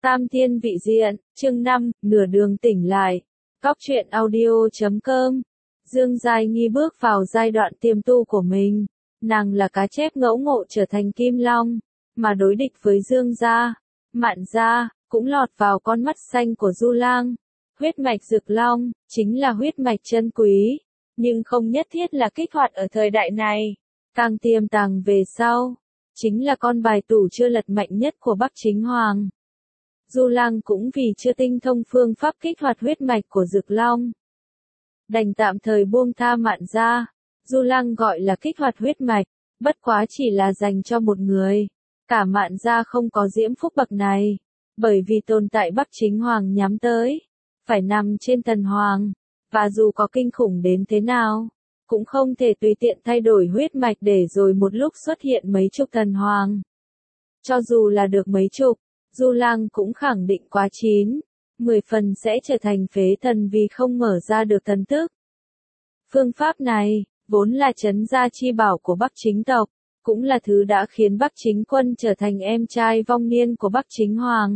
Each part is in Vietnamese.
Tam Thiên Vị Diện, chương 5, nửa đường tỉnh lại. Góc truyện audio.com. Dương Giai Nghi bước vào giai đoạn tiềm tu của mình. Nàng là cá chép ngẫu ngộ trở thành Kim Long, mà đối địch với Dương gia, Mạn gia, cũng lọt vào con mắt xanh của Du Lang. Huyết mạch Dực Long, chính là huyết mạch chân quý, nhưng không nhất thiết là kích hoạt ở thời đại này. Càng tiềm tàng về sau, chính là con bài tủ chưa lật mạnh nhất của Bắc Chính Hoàng. Du Lang cũng vì chưa tinh thông phương pháp kích hoạt huyết mạch của Dực Long, đành tạm thời buông tha Mạn gia. Du Lang gọi là kích hoạt huyết mạch, bất quá chỉ là dành cho một người. Cả Mạn gia không có diễm phúc bậc này, bởi vì tồn tại Bắc Chính Hoàng nhắm tới, phải nằm trên thần hoàng, và dù có kinh khủng đến thế nào, cũng không thể tùy tiện thay đổi huyết mạch để rồi một lúc xuất hiện mấy chục thần hoàng. Cho dù là được mấy chục, Du Lang cũng khẳng định quá 10 phần sẽ trở thành phế thần vì không mở ra được thần thức. Phương pháp này, vốn là trấn gia chi bảo của Bắc Chính tộc, cũng là thứ đã khiến Bắc Chính Quân trở thành em trai vong niên của Bắc Chính Hoàng.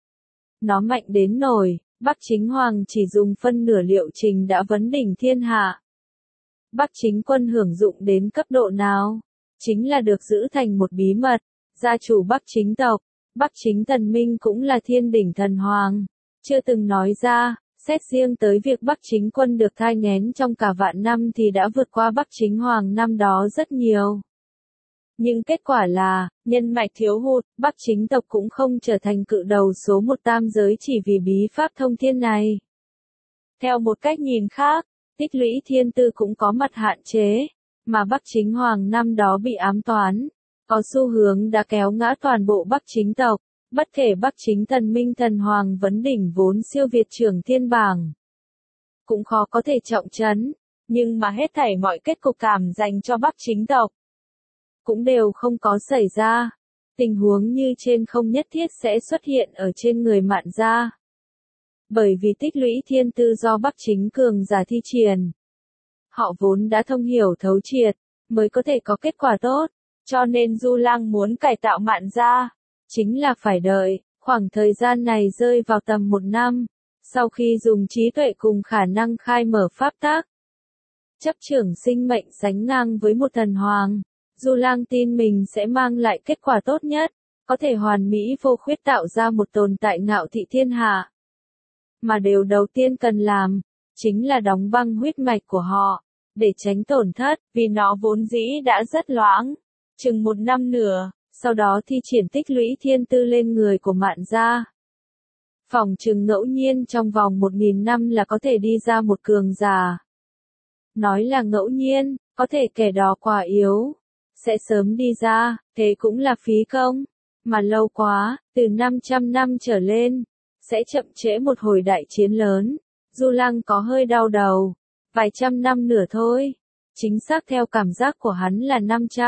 Nó mạnh đến nỗi, Bắc Chính Hoàng chỉ dùng phân nửa liệu trình đã vấn đỉnh thiên hạ. Bắc Chính Quân hưởng dụng đến cấp độ nào? Chính là được giữ thành một bí mật. Gia chủ Bắc Chính tộc, Bắc Chính Thần Minh cũng là thiên đỉnh thần hoàng, chưa từng nói ra. Xét riêng tới việc Bắc Chính Quân được thai nghén trong cả vạn năm thì đã vượt qua Bắc Chính Hoàng năm đó rất nhiều. Nhưng kết quả là, nhân mạch thiếu hụt, Bắc Chính tộc cũng không trở thành cự đầu số một tam giới chỉ vì bí pháp thông thiên này. Theo một cách nhìn khác, tích lũy thiên tư cũng có mặt hạn chế, mà Bắc Chính Hoàng năm đó bị ám toán, có xu hướng đã kéo ngã toàn bộ Bắc Chính tộc. Bất kể Bắc Chính Thần Minh thần hoàng vấn đỉnh vốn siêu việt trưởng thiên bảng, cũng khó có thể trọng trấn, nhưng mà hết thảy mọi kết cục cảm dành cho Bắc Chính tộc cũng đều không có xảy ra. Tình huống như trên không nhất thiết sẽ xuất hiện ở trên người Mạn gia. Bởi vì tích lũy thiên tư do Bắc Chính cường giả thi triển, họ vốn đã thông hiểu thấu triệt, mới có thể có kết quả tốt, cho nên Du Lang muốn cải tạo Mạn gia, chính là phải đợi, khoảng thời gian này rơi vào tầm 1 năm, sau khi dùng trí tuệ cùng khả năng khai mở pháp tác, chấp trưởng sinh mệnh sánh ngang với một thần hoàng, Du Lang tin mình sẽ mang lại kết quả tốt nhất, có thể hoàn mỹ vô khuyết tạo ra một tồn tại ngạo thị thiên hạ. Mà điều đầu tiên cần làm, chính là đóng băng huyết mạch của họ, để tránh tổn thất, vì nó vốn dĩ đã rất loãng, chừng 1 năm nữa. Sau đó thi triển tích lũy thiên tư lên người của Mạn gia. Phỏng chừng ngẫu nhiên trong vòng 1000 năm là có thể đi ra một cường giả. Nói là ngẫu nhiên, có thể kẻ đó quá yếu, sẽ sớm đi ra, thế cũng là phí công. Mà lâu quá, từ 500 năm trở lên, sẽ chậm trễ một hồi đại chiến lớn. Du Lang có hơi đau đầu, vài trăm năm nữa thôi. Chính xác theo cảm giác của hắn là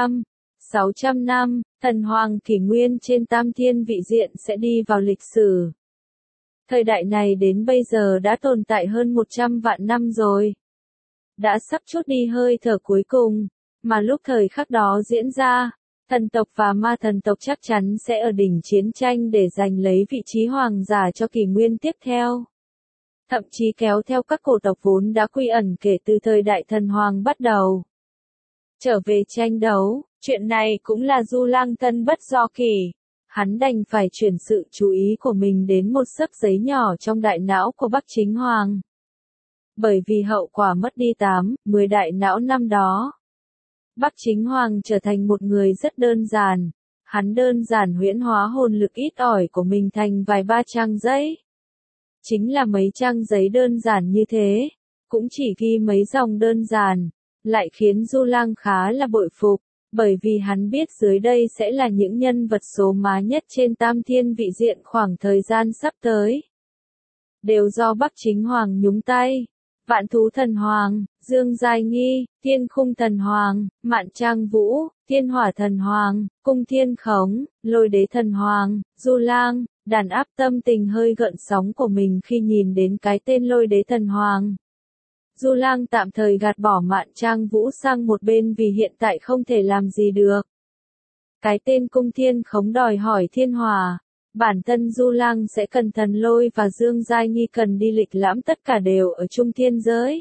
600 năm, thần hoàng kỷ nguyên trên Tam Thiên Vị Diện sẽ đi vào lịch sử. Thời đại này đến bây giờ đã tồn tại hơn 100 vạn năm rồi. Đã sắp chút đi hơi thở cuối cùng, mà lúc thời khắc đó diễn ra, thần tộc và ma thần tộc chắc chắn sẽ ở đỉnh chiến tranh để giành lấy vị trí hoàng giả cho kỷ nguyên tiếp theo. Thậm chí kéo theo các cổ tộc vốn đã quy ẩn kể từ thời đại thần hoàng bắt đầu. Trở về tranh đấu, chuyện này cũng là Du Lang thân bất do kỳ. Hắn đành phải chuyển sự chú ý của mình đến một xấp giấy nhỏ trong đại não của Bắc Chính Hoàng. Bởi vì hậu quả mất đi 10 đại não năm đó, Bắc Chính Hoàng trở thành một người rất đơn giản. Hắn đơn giản huyễn hóa hồn lực ít ỏi của mình thành vài ba trang giấy. Chính là mấy trang giấy đơn giản như thế, cũng chỉ ghi mấy dòng đơn giản, lại khiến Du Lang khá là bội phục, bởi vì hắn biết dưới đây sẽ là những nhân vật số má nhất trên Tam Thiên Vị Diện khoảng thời gian sắp tới. Đều do Bắc Chính Hoàng nhúng tay. Vạn Thú Thần Hoàng, Dương Giai Nghi, Thiên Khung Thần Hoàng, Mạn Trang Vũ, Thiên Hỏa Thần Hoàng, Cung Thiên Khống, Lôi Đế Thần Hoàng, Du Lang. Đàn áp tâm tình hơi gợn sóng của mình khi nhìn đến cái tên Lôi Đế Thần Hoàng. Du Lang tạm thời gạt bỏ Mạn Trang Vũ sang một bên vì hiện tại không thể làm gì được. Cái tên Cung Thiên Khống đòi hỏi thiên hỏa, Bản thân Du Lang sẽ cần Thần Lôi và Dương Giai Nghi cần đi lịch lãm tất cả đều ở Trung Thiên Giới.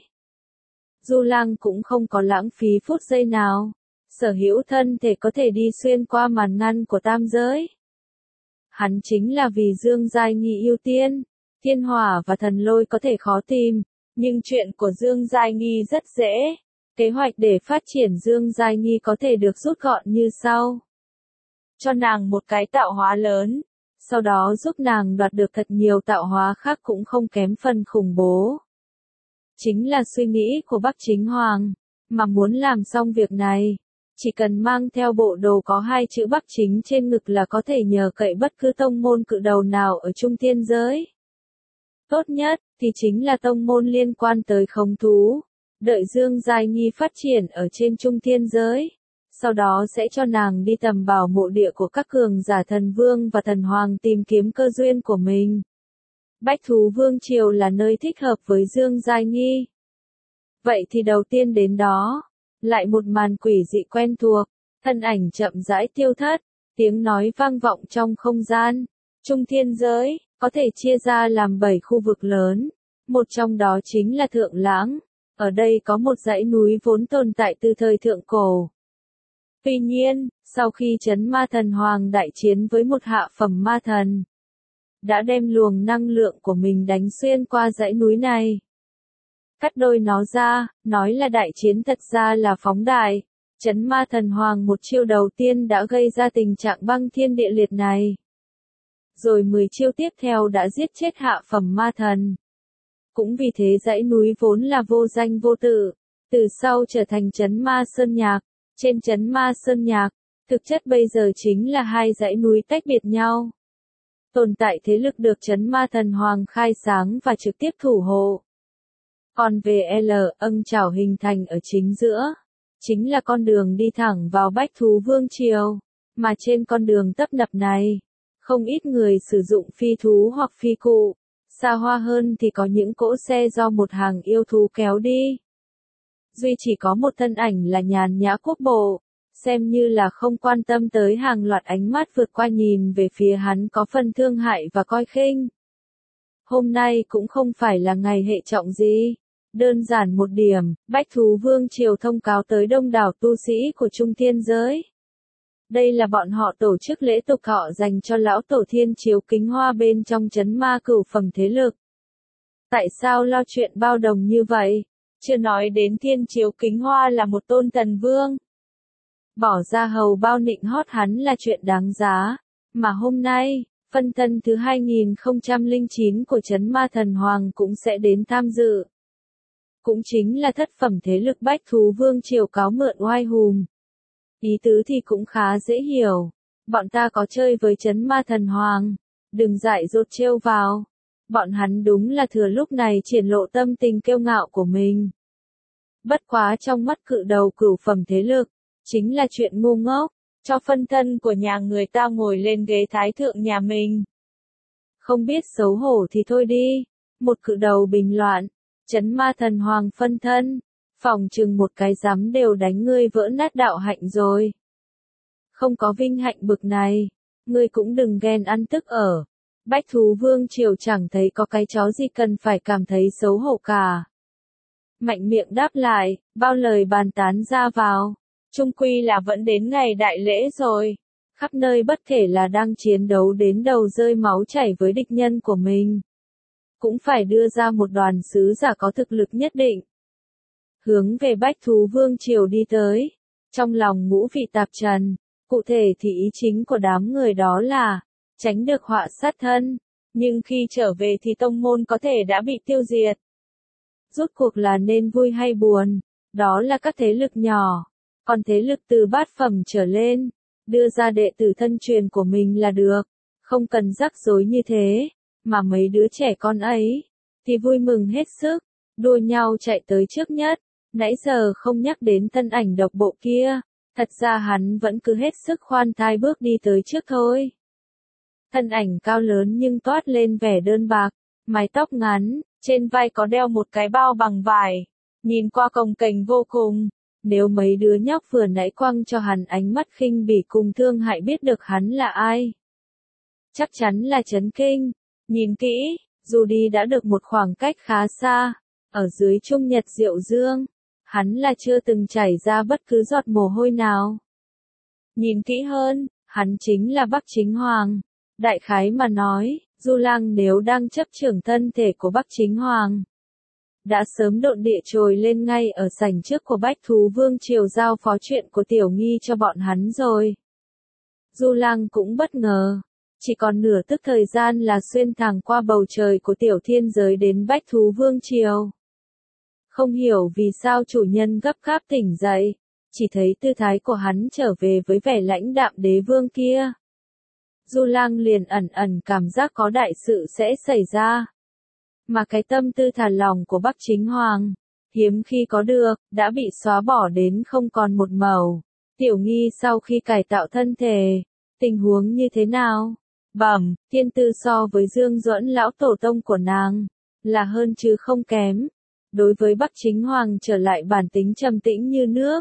Du Lang cũng không có lãng phí phút giây nào. Sở hữu thân thể có thể đi xuyên qua màn ngăn của tam giới. Hắn chính là vì Dương Giai Nghi ưu tiên. Thiên Hỏa và Thần Lôi có thể khó tìm, nhưng chuyện của Dương Giai Nghi rất dễ. Kế hoạch để phát triển Dương Giai Nghi có thể được rút gọn như sau. Cho nàng một cái tạo hóa lớn, sau đó giúp nàng đoạt được thật nhiều tạo hóa khác cũng không kém phần khủng bố. Chính là suy nghĩ của Bắc Chính Hoàng, mà muốn làm xong việc này, chỉ cần mang theo bộ đồ có hai chữ Bắc Chính trên ngực là có thể nhờ cậy bất cứ tông môn cự đầu nào ở Trung Thiên Giới. Tốt nhất, thì chính là tông môn liên quan tới khống thú. Đợi Dương Giai Nghi phát triển ở trên Trung Thiên Giới, sau đó sẽ cho nàng đi tầm bảo mộ địa của các cường giả thần vương và thần hoàng tìm kiếm cơ duyên của mình. Bách Thú Vương Triều là nơi thích hợp với Dương Giai Nghi. Vậy thì đầu tiên đến đó, lại một màn quỷ dị quen thuộc, thân ảnh chậm rãi tiêu thất, tiếng nói vang vọng trong không gian. Trung Thiên Giới có thể chia ra làm 7 khu vực lớn, một trong đó chính là Thượng Lãng. Ở đây có một dãy núi vốn tồn tại từ thời thượng cổ. Tuy nhiên, sau khi Chấn Ma Thần Hoàng đại chiến với một hạ phẩm ma thần, đã đem luồng năng lượng của mình đánh xuyên qua dãy núi này. Cắt đôi nó ra, nói là đại chiến thật ra là phóng đại. Chấn Ma Thần Hoàng một chiêu đầu tiên đã gây ra tình trạng băng thiên địa liệt này. Rồi 10 chiêu tiếp theo đã giết chết hạ phẩm ma thần. Cũng vì thế dãy núi vốn là vô danh vô tự, từ sau trở thành Chấn Ma Sơn Nhạc. Trên Chấn Ma Sơn Nhạc, thực chất bây giờ chính là hai dãy núi tách biệt nhau. Tồn tại thế lực được Chấn Ma Thần Hoàng khai sáng và trực tiếp thủ hộ. Còn về ân trảo hình thành ở chính giữa, chính là con đường đi thẳng vào Bách Thú Vương Triều, mà trên con đường tấp nập này, không ít người sử dụng phi thú hoặc phi cụ, xa hoa hơn thì có những cỗ xe do một hàng yêu thú kéo đi. Duy chỉ có một thân ảnh là nhàn nhã quốc bộ, xem như là không quan tâm tới hàng loạt ánh mắt vượt qua nhìn về phía hắn có phần thương hại và coi khinh. Hôm nay cũng không phải là ngày hệ trọng gì. Đơn giản một điểm, Bách Thú Vương Triều thông cáo tới đông đảo tu sĩ của Trung Thiên Giới. Đây là bọn họ tổ chức lễ tục thọ dành cho lão tổ Thiên Chiếu Kính Hoa bên trong Chấn Ma cửu phẩm thế lực. Tại sao lo chuyện bao đồng như vậy? Chưa nói đến Thiên Chiếu Kính Hoa là một tôn thần vương. Bỏ ra hầu bao nịnh hót hắn là chuyện đáng giá. Mà hôm nay, phân thân thứ 2009 của Chấn Ma Thần Hoàng cũng sẽ đến tham dự. Cũng chính là thất phẩm thế lực Bách Thú Vương Triều cáo mượn oai hùng. Ý tứ thì cũng khá dễ hiểu. Bọn ta có chơi với Chấn Ma Thần Hoàng. Đừng dại dột trêu vào. Bọn hắn đúng là thừa lúc này triển lộ tâm tình kiêu ngạo của mình. Bất quá trong mắt cự đầu cửu phẩm thế lực, chính là chuyện ngu ngốc, cho phân thân của nhà người ta ngồi lên ghế thái thượng nhà mình. Không biết xấu hổ thì thôi đi. Một cự đầu bình loạn, Chấn Ma Thần Hoàng phân thân, phòng chừng một cái giám đều đánh ngươi vỡ nát đạo hạnh rồi. Không có vinh hạnh bực này, ngươi cũng đừng ghen ăn tức ở. Bách Thú Vương Triều chẳng thấy có cái chó gì cần phải cảm thấy xấu hổ cả. Mạnh miệng đáp lại, bao lời bàn tán ra vào. Chung quy là vẫn đến ngày đại lễ rồi. Khắp nơi bất kể là đang chiến đấu đến đầu rơi máu chảy với địch nhân của mình. Cũng phải đưa ra một đoàn sứ giả có thực lực nhất định. Hướng về Bách Thú Vương Triều đi tới. Trong lòng ngũ vị tạp trần, cụ thể thì ý chính của đám người đó là tránh được họa sát thân. Nhưng khi trở về thì tông môn có thể đã bị tiêu diệt. Rốt cuộc là nên vui hay buồn, đó là các thế lực nhỏ. Còn thế lực từ bát phẩm trở lên, đưa ra đệ tử thân truyền của mình là được. Không cần rắc rối như thế, mà mấy đứa trẻ con ấy, thì vui mừng hết sức, đua nhau chạy tới trước nhất. Nãy giờ không nhắc đến thân ảnh độc bộ kia, thật ra hắn vẫn cứ hết sức khoan thai bước đi tới trước thôi. Thân ảnh cao lớn nhưng toát lên vẻ đơn bạc, mái tóc ngắn, trên vai có đeo một cái bao bằng vải, nhìn qua cồng kềnh vô cùng. Nếu mấy đứa nhóc vừa nãy quăng cho hắn ánh mắt khinh bỉ cùng thương hại biết được hắn là ai, chắc chắn là chấn kinh. Nhìn kỹ, dù đi đã được một khoảng cách khá xa, ở dưới Trung Nhật Diệu Dương, hắn là chưa từng chảy ra bất cứ giọt mồ hôi nào. Nhìn kỹ hơn, hắn chính là Bắc Chính Hoàng. Đại khái mà nói, Du Lang nếu đang chấp trưởng thân thể của Bắc Chính Hoàng, đã sớm độn địa trồi lên ngay ở sảnh trước của Bách Thú Vương Triều giao phó chuyện của Tiểu Nghi cho bọn hắn rồi. Du Lang cũng bất ngờ, chỉ còn nửa tức thời gian là xuyên thẳng qua bầu trời của Tiểu Thiên Giới đến Bách Thú Vương Triều. Không hiểu vì sao chủ nhân gấp gáp tỉnh dậy, chỉ thấy tư thái của hắn trở về với vẻ lãnh đạm đế vương kia. Du Lang liền ẩn ẩn cảm giác có đại sự sẽ xảy ra. Mà cái tâm tư thả lỏng của Bắc Chính Hoàng, hiếm khi có được, đã bị xóa bỏ đến không còn một màu. Tiểu Nghi sau khi cải tạo thân thể, tình huống như thế nào? Bẩm, thiên tư so với Dương Duẫn lão tổ tông của nàng, là hơn chứ không kém. Đối với Bắc Chính Hoàng trở lại bản tính trầm tĩnh như nước.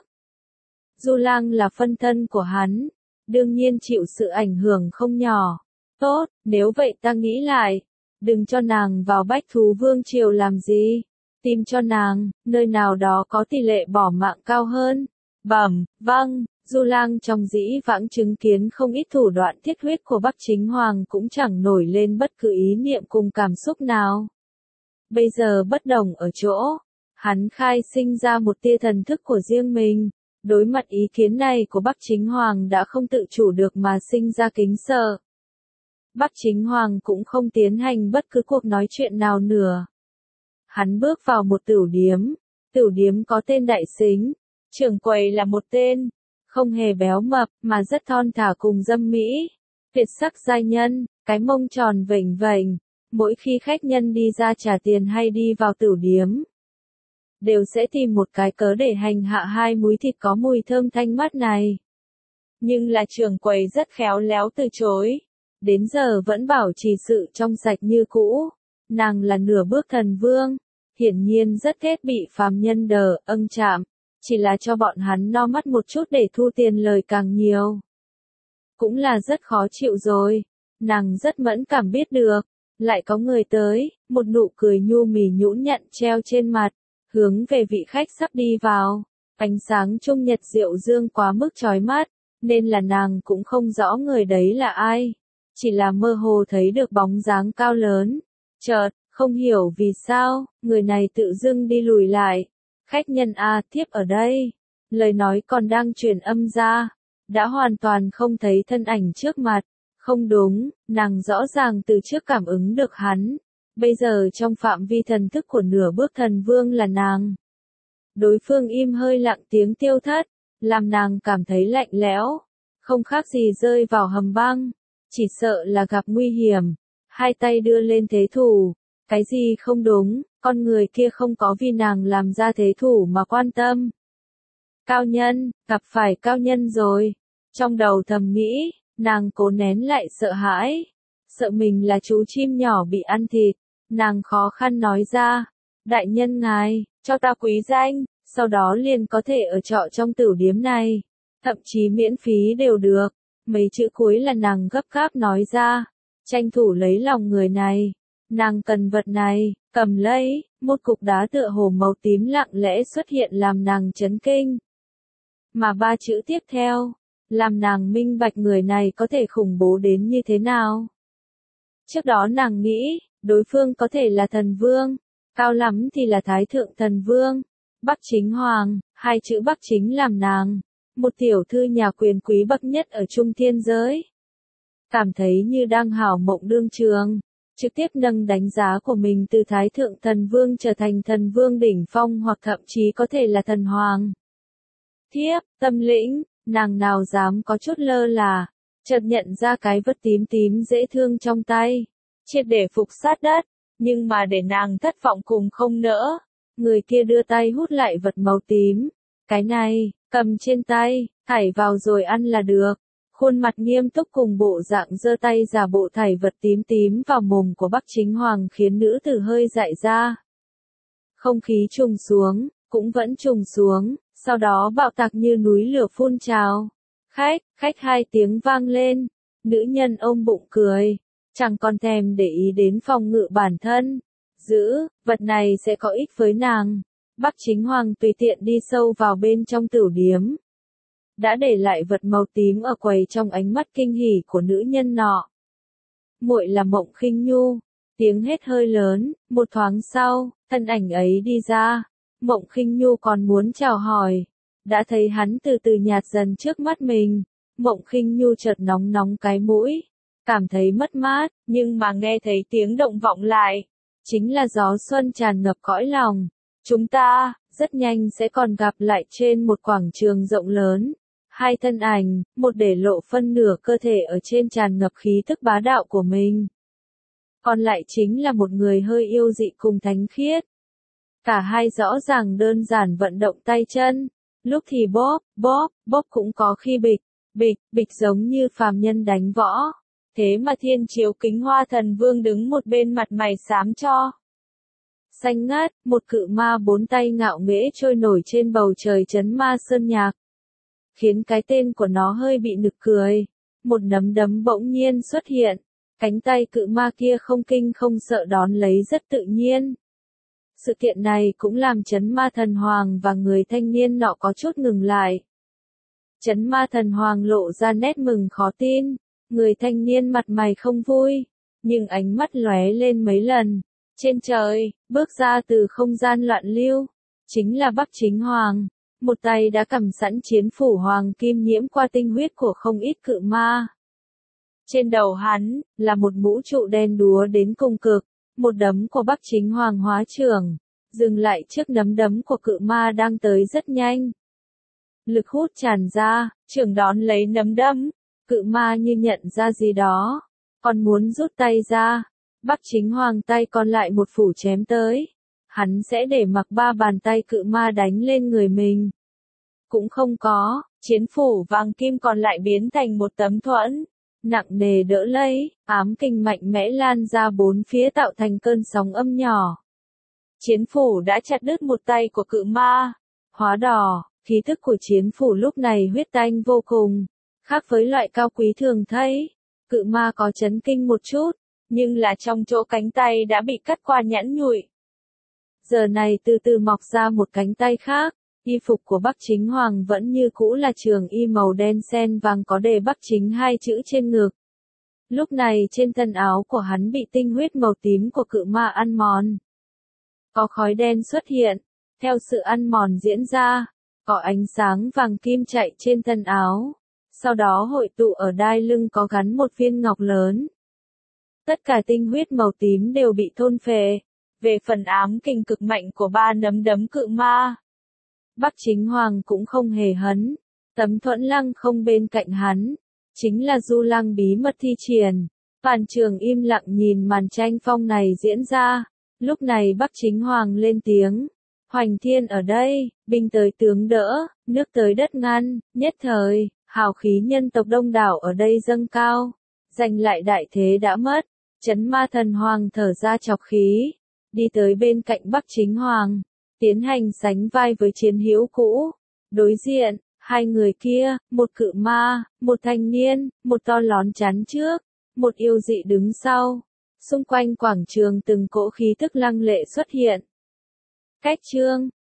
Du Lang là phân thân của hắn, đương nhiên chịu sự ảnh hưởng không nhỏ. Tốt, nếu vậy ta nghĩ lại, đừng cho nàng vào Bách Thú Vương Triều làm gì, tìm cho nàng, nơi nào đó có tỷ lệ bỏ mạng cao hơn. Bẩm, vâng, Du Lang trong dĩ vãng chứng kiến không ít thủ đoạn thiết huyết của Bắc Chính Hoàng cũng chẳng nổi lên bất cứ ý niệm cùng cảm xúc nào. Bây giờ bất đồng ở chỗ, hắn khai sinh ra một tia thần thức của riêng mình. Đối mặt ý kiến này của Bắc Chính Hoàng đã không tự chủ được mà sinh ra kính sợ. Bắc Chính Hoàng cũng không tiến hành bất cứ cuộc nói chuyện nào nữa. Hắn bước vào một tửu điếm có tên Đại Sính, trưởng quầy là một tên, không hề béo mập, mà rất thon thả cùng dâm mỹ, tuyệt sắc giai nhân, cái mông tròn vểnh vểnh, mỗi khi khách nhân đi ra trả tiền hay đi vào tửu điếm, đều sẽ tìm một cái cớ để hành hạ hai múi thịt có mùi thơm thanh mát này. Nhưng là trưởng quầy rất khéo léo từ chối. Đến giờ vẫn bảo trì sự trong sạch như cũ. Nàng là nửa bước thần vương. Hiển nhiên rất ghét bị phàm nhân chạm. Chỉ là cho bọn hắn no mắt một chút để thu tiền lời càng nhiều. Cũng là rất khó chịu rồi. Nàng rất mẫn cảm biết được. Lại có người tới, một nụ cười nhu mì nhũn nhặn treo trên mặt. Hướng về vị khách sắp đi vào, ánh sáng Trung Nhật Diệu Dương quá mức chói mắt, nên là nàng cũng không rõ người đấy là ai, chỉ là mơ hồ thấy được bóng dáng cao lớn. Chợt, không hiểu vì sao, người này tự dưng đi lùi lại. Khách nhân a, thiếp ở đây. Lời nói còn đang truyền âm ra, đã hoàn toàn không thấy thân ảnh trước mặt. Không đúng, nàng rõ ràng từ trước cảm ứng được hắn. Bây giờ trong phạm vi thần thức của nửa bước thần vương là nàng. Đối phương im hơi lặng tiếng tiêu thất, làm nàng cảm thấy lạnh lẽo, không khác gì rơi vào hầm băng, chỉ sợ là gặp nguy hiểm. Hai tay đưa lên thế thủ, cái gì không đúng, con người kia không có vì nàng làm ra thế thủ mà quan tâm. Cao nhân, gặp phải cao nhân rồi. Trong đầu thầm nghĩ, nàng cố nén lại sợ hãi, sợ mình là chú chim nhỏ bị ăn thịt. Nàng khó khăn nói ra, đại nhân ngài, cho ta quý danh, sau đó liền có thể ở trọ trong tửu điếm này, thậm chí miễn phí đều được. Mấy chữ cuối là nàng gấp gáp nói ra, tranh thủ lấy lòng người này. Nàng cần vật này, cầm lấy, một cục đá tựa hồ màu tím lặng lẽ xuất hiện làm nàng chấn kinh. Mà ba chữ tiếp theo, làm nàng minh bạch người này có thể khủng bố đến như thế nào. Trước đó nàng nghĩ, đối phương có thể là thần vương, cao lắm thì là thái thượng thần vương. Bắc Chính Hoàng, hai chữ Bắc Chính làm nàng, một tiểu thư nhà quyền quý bậc nhất ở Trung Thiên Giới. Cảm thấy như đang hảo mộng đương trường, trực tiếp nâng đánh giá của mình từ thái thượng thần vương trở thành thần vương đỉnh phong hoặc thậm chí có thể là thần hoàng. Thiếp, tâm lĩnh, nàng nào dám có chút lơ là, chợt nhận ra cái vật tím tím dễ thương trong tay. Triệt để phục sát đất, nhưng mà để nàng thất vọng cùng không nỡ. Người kia đưa tay hút lại vật màu tím. Cái này, cầm trên tay, thảy vào rồi ăn là được. Khuôn mặt nghiêm túc cùng bộ dạng giơ tay giả bộ thảy vật tím tím vào mồm của Bắc Chính Hoàng khiến nữ tử hơi dại ra. Không khí trùng xuống, cũng vẫn trùng xuống, sau đó bạo tạc như núi lửa phun trào. Khách hai tiếng vang lên, nữ nhân ôm bụng cười. chẳng còn thèm để ý đến phòng ngự bản thân. Giữ, vật này sẽ có ích với nàng. Bắc Chính Hoàng tùy tiện đi sâu vào bên trong tửu điếm. Đã để lại vật màu tím ở quầy trong ánh mắt kinh hỉ của nữ nhân nọ. Muội là Mộng Khinh Nhu. Tiếng hét hơi lớn, một thoáng sau, thân ảnh ấy đi ra. Mộng Khinh Nhu còn muốn chào hỏi. Đã thấy hắn từ từ nhạt dần trước mắt mình. Mộng Khinh Nhu chợt nóng nóng cái mũi. Cảm thấy mất mát, nhưng mà nghe thấy tiếng động vọng lại. Chính là gió xuân tràn ngập cõi lòng. Chúng ta, rất nhanh sẽ còn gặp lại trên một quảng trường rộng lớn. Hai thân ảnh, một để lộ phân nửa cơ thể ở trên tràn ngập khí tức bá đạo của mình. Còn lại chính là một người hơi yêu dị cùng thánh khiết. Cả hai rõ ràng đơn giản vận động tay chân. Lúc thì bóp cũng có khi bịch giống như phàm nhân đánh võ. Thế mà Thiên Chiếu Kính Hoa Thần Vương đứng một bên mặt mày xám cho. Xanh ngắt, một cự ma bốn tay ngạo nghễ trôi nổi trên bầu trời trấn ma sơn nhạc. Khiến cái tên của nó hơi bị nực cười. Một nắm đấm bỗng nhiên xuất hiện. Cánh tay cự ma kia không kinh không sợ đón lấy rất tự nhiên. Sự kiện này cũng làm Trấn Ma Thần Hoàng và người thanh niên nọ có chút ngừng lại. Trấn Ma Thần Hoàng lộ ra nét mừng khó tin. Người thanh niên mặt mày không vui. Nhưng ánh mắt lóe lên mấy lần. Trên trời, bước ra từ không gian loạn lưu. Chính là Bắc Chính Hoàng. Một tay đã cầm sẵn chiến phủ hoàng kim nhiễm qua tinh huyết của không ít cự ma. Trên đầu hắn, là một mũ trụ đen đúa đến cùng cực. Một đấm của Bắc Chính Hoàng hóa trưởng. Dừng lại trước nắm đấm của cự ma đang tới rất nhanh. Lực hút tràn ra, trưởng đón lấy nắm đấm. Cự ma như nhận ra gì đó. Còn muốn rút tay ra. Bắc Chính Hoàng tay còn lại một phủ chém tới. Hắn sẽ để mặc ba bàn tay cự ma đánh lên người mình. Cũng không có, chiến phủ vàng kim còn lại biến thành một tấm thuẫn. Nặng nề đỡ lấy, ám kình mạnh mẽ lan ra bốn phía tạo thành cơn sóng âm nhỏ. Chiến phủ đã chặt đứt một tay của cự ma. Hóa đỏ, khí thức của chiến phủ lúc này huyết tanh vô cùng. Khác với loại cao quý thường thấy, cự ma có chấn kinh một chút, nhưng là trong chỗ cánh tay đã bị cắt qua nhẵn nhụi. Giờ này từ từ mọc ra một cánh tay khác, y phục của Bắc Chính Hoàng vẫn như cũ là trường y màu đen sen vàng có đề Bắc Chính hai chữ trên ngực. Lúc này trên thân áo của hắn bị tinh huyết màu tím của cự ma ăn mòn. Có khói đen xuất hiện, theo sự ăn mòn diễn ra, có ánh sáng vàng kim chạy trên thân áo, sau đó hội tụ ở đai lưng có gắn một viên ngọc lớn. Tất cả tinh huyết màu tím đều bị thôn phệ. Về phần ám kình cực mạnh của ba nắm đấm cự ma, Bắc Chính Hoàng cũng không hề hấn. Tấm thuẫn lăng không bên cạnh hắn, chính là du lăng bí mật thi triển. Toàn trường im lặng nhìn màn tranh phong này diễn ra. Lúc này Bắc Chính Hoàng lên tiếng. Hoành thiên ở đây, binh tới tướng đỡ, nước tới đất ngăn, nhất thời, hào khí nhân tộc đông đảo ở đây dâng cao. Giành lại đại thế đã mất, Trấn Ma Thần Hoàng thở ra chọc khí. Đi tới bên cạnh Bắc Chính Hoàng, tiến hành sánh vai với chiến hữu cũ. Đối diện, hai người kia, một cự ma, một thanh niên, một to lón chắn trước, một yêu dị đứng sau. Xung quanh quảng trường từng cỗ khí tức lăng lệ xuất hiện. Cách chương